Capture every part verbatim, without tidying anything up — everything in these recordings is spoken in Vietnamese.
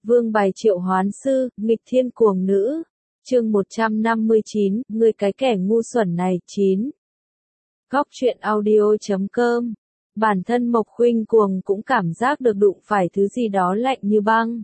Vương bài triệu hoán sư, nghịch thiên cuồng nữ. Chương một trăm năm mươi chín, ngươi cái kẻ ngu xuẩn này, chín. Góc truyện audio chấm com. Bản thân Mộc Khuynh Cuồng cũng cảm giác được đụng phải thứ gì đó lạnh như băng.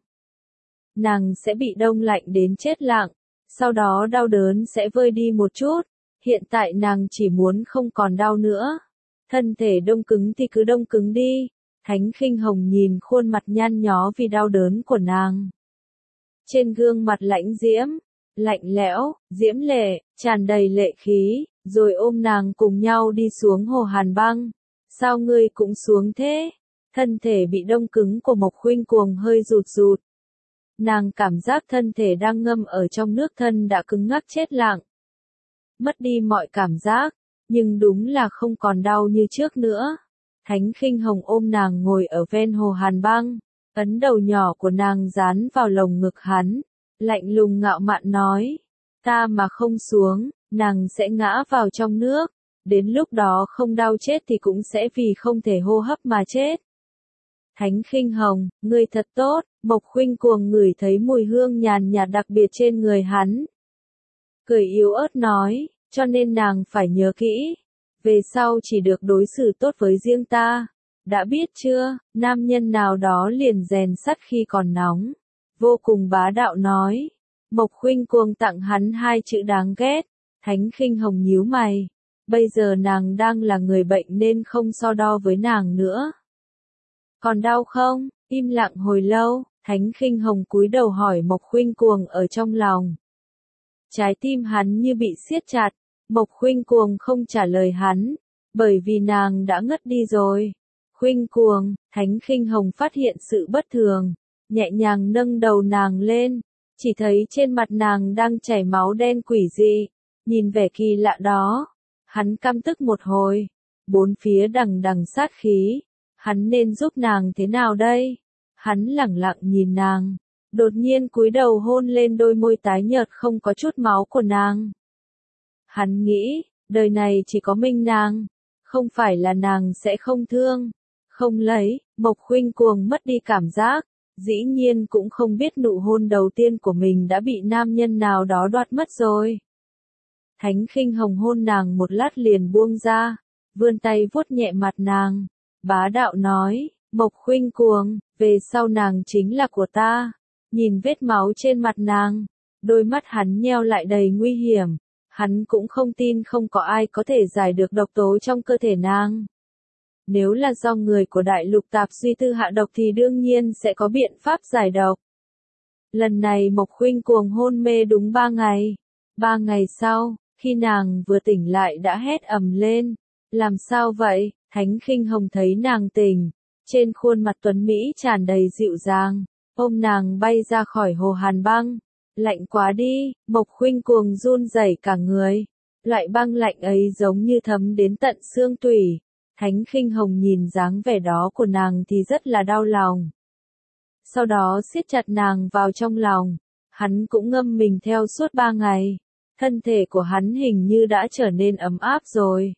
Nàng sẽ bị đông lạnh đến chết lặng, sau đó đau đớn sẽ vơi đi một chút. Hiện tại nàng chỉ muốn không còn đau nữa. Thân thể đông cứng thì cứ đông cứng đi. Thánh Khinh Hồng nhìn khuôn mặt nhăn nhó vì đau đớn của nàng. Trên gương mặt lãnh diễm, lạnh lẽo, diễm lệ, tràn đầy lệ khí, rồi ôm nàng cùng nhau đi xuống hồ Hàn Băng. Sao ngươi cũng xuống thế? Thân thể bị đông cứng của Mộc Khuynh Cuồng hơi rụt rụt. Nàng cảm giác thân thể đang ngâm ở trong nước thân đã cứng ngắc chết lặng. Mất đi mọi cảm giác, nhưng đúng là không còn đau như trước nữa. Thánh Khinh Hồng ôm nàng ngồi ở ven hồ Hàn Băng, ấn đầu nhỏ của nàng dán vào lồng ngực hắn, lạnh lùng ngạo mạn nói, ta mà không xuống, nàng sẽ ngã vào trong nước, đến lúc đó không đau chết thì cũng sẽ vì không thể hô hấp mà chết. Thánh Khinh Hồng, ngươi thật tốt. Mộc Khuynh Cuồng ngửi thấy mùi hương nhàn nhạt đặc biệt trên người hắn. Cười yếu ớt nói, cho nên nàng phải nhớ kỹ. Về sau chỉ được đối xử tốt với riêng ta. Đã biết chưa, nam nhân nào đó liền rèn sắt khi còn nóng. Vô cùng bá đạo nói. Mộc Khuynh Cuồng tặng hắn hai chữ đáng ghét. Thánh Khinh Hồng nhíu mày. Bây giờ nàng đang là người bệnh nên không so đo với nàng nữa. Còn đau không? Im lặng hồi lâu, Thánh Khinh Hồng cúi đầu hỏi Mộc Khuynh Cuồng ở trong lòng. Trái tim hắn như bị siết chặt, Mộc Khuynh Cuồng không trả lời hắn, bởi vì nàng đã ngất đi rồi. Khuynh Cuồng, Thánh Khinh Hồng phát hiện sự bất thường, nhẹ nhàng nâng đầu nàng lên, chỉ thấy trên mặt nàng đang chảy máu đen quỷ dị, nhìn vẻ kỳ lạ đó, hắn căm tức một hồi, bốn phía đằng đằng sát khí. Hắn nên giúp nàng thế nào đây? Hắn lẳng lặng nhìn nàng, đột nhiên cúi đầu hôn lên đôi môi tái nhợt không có chút máu của nàng. Hắn nghĩ, đời này chỉ có mình nàng, không phải là nàng sẽ không thương, không lấy. Mộc Khuynh Cuồng mất đi cảm giác, dĩ nhiên cũng không biết nụ hôn đầu tiên của mình đã bị nam nhân nào đó đoạt mất rồi. Thánh Khinh Hồng hôn nàng một lát liền buông ra, vươn tay vuốt nhẹ mặt nàng. Bá đạo nói, Mộc Khuynh Cuồng, về sau nàng chính là của ta. Nhìn vết máu trên mặt nàng, đôi mắt hắn nheo lại đầy nguy hiểm. Hắn cũng không tin không có ai có thể giải được độc tố trong cơ thể nàng. Nếu là do người của đại lục tạp duy tư hạ độc thì đương nhiên sẽ có biện pháp giải độc. Lần này Mộc Khuynh Cuồng hôn mê đúng ba ngày. Ba ngày sau, khi nàng vừa tỉnh lại đã hét ầm lên. Làm sao vậy? Thánh Khinh Hồng thấy nàng tỉnh, trên khuôn mặt tuấn Mỹ tràn đầy dịu dàng, ôm nàng bay ra khỏi hồ Hàn Băng. Lạnh quá đi, Mộc Khuynh Cuồng run rẩy cả người. Loại băng lạnh ấy giống như thấm đến tận xương tủy. Thánh Khinh Hồng nhìn dáng vẻ đó của nàng thì rất là đau lòng. Sau đó siết chặt nàng vào trong lòng, hắn cũng ngâm mình theo suốt ba ngày. Thân thể của hắn hình như đã trở nên ấm áp rồi.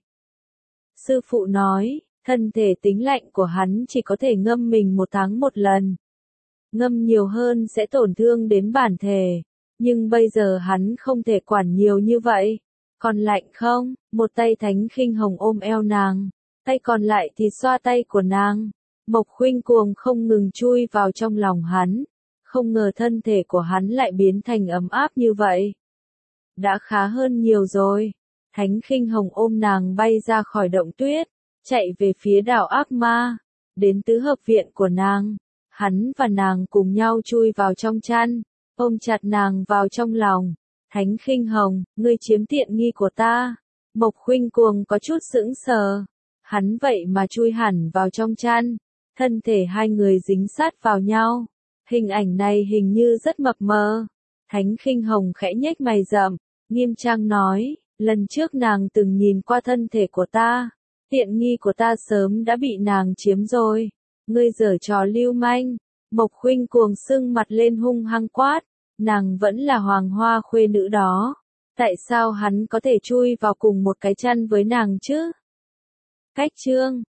Sư phụ nói, thân thể tính lạnh của hắn chỉ có thể ngâm mình một tháng một lần. Ngâm nhiều hơn sẽ tổn thương đến bản thể, nhưng bây giờ hắn không thể quản nhiều như vậy. Còn lạnh không? Một tay Thánh Khinh Hồng ôm eo nàng, tay còn lại thì xoa tay của nàng. Mộc Khuynh Cuồng không ngừng chui vào trong lòng hắn, không ngờ thân thể của hắn lại biến thành ấm áp như vậy. Đã khá hơn nhiều rồi. Thánh Khinh Hồng ôm nàng bay ra khỏi động tuyết, chạy về phía đảo Ác Ma, đến tứ hợp viện của nàng. Hắn và nàng cùng nhau chui vào trong chăn, ôm chặt nàng vào trong lòng. Thánh Khinh Hồng, ngươi chiếm tiện nghi của ta. Mộc Khuynh Cuồng có chút sững sờ. Hắn vậy mà chui hẳn vào trong chăn, thân thể hai người dính sát vào nhau. Hình ảnh này hình như rất mập mờ. Thánh Khinh Hồng khẽ nhếch mày rậm, nghiêm trang nói. Lần trước nàng từng nhìn qua thân thể của ta, tiện nghi của ta sớm đã bị nàng chiếm rồi. Ngươi giở trò lưu manh. Mộc Khuynh Cuồng sưng mặt lên hung hăng quát, nàng vẫn là hoàng hoa khuê nữ đó. Tại sao hắn có thể chui vào cùng một cái chăn với nàng chứ? Cách chương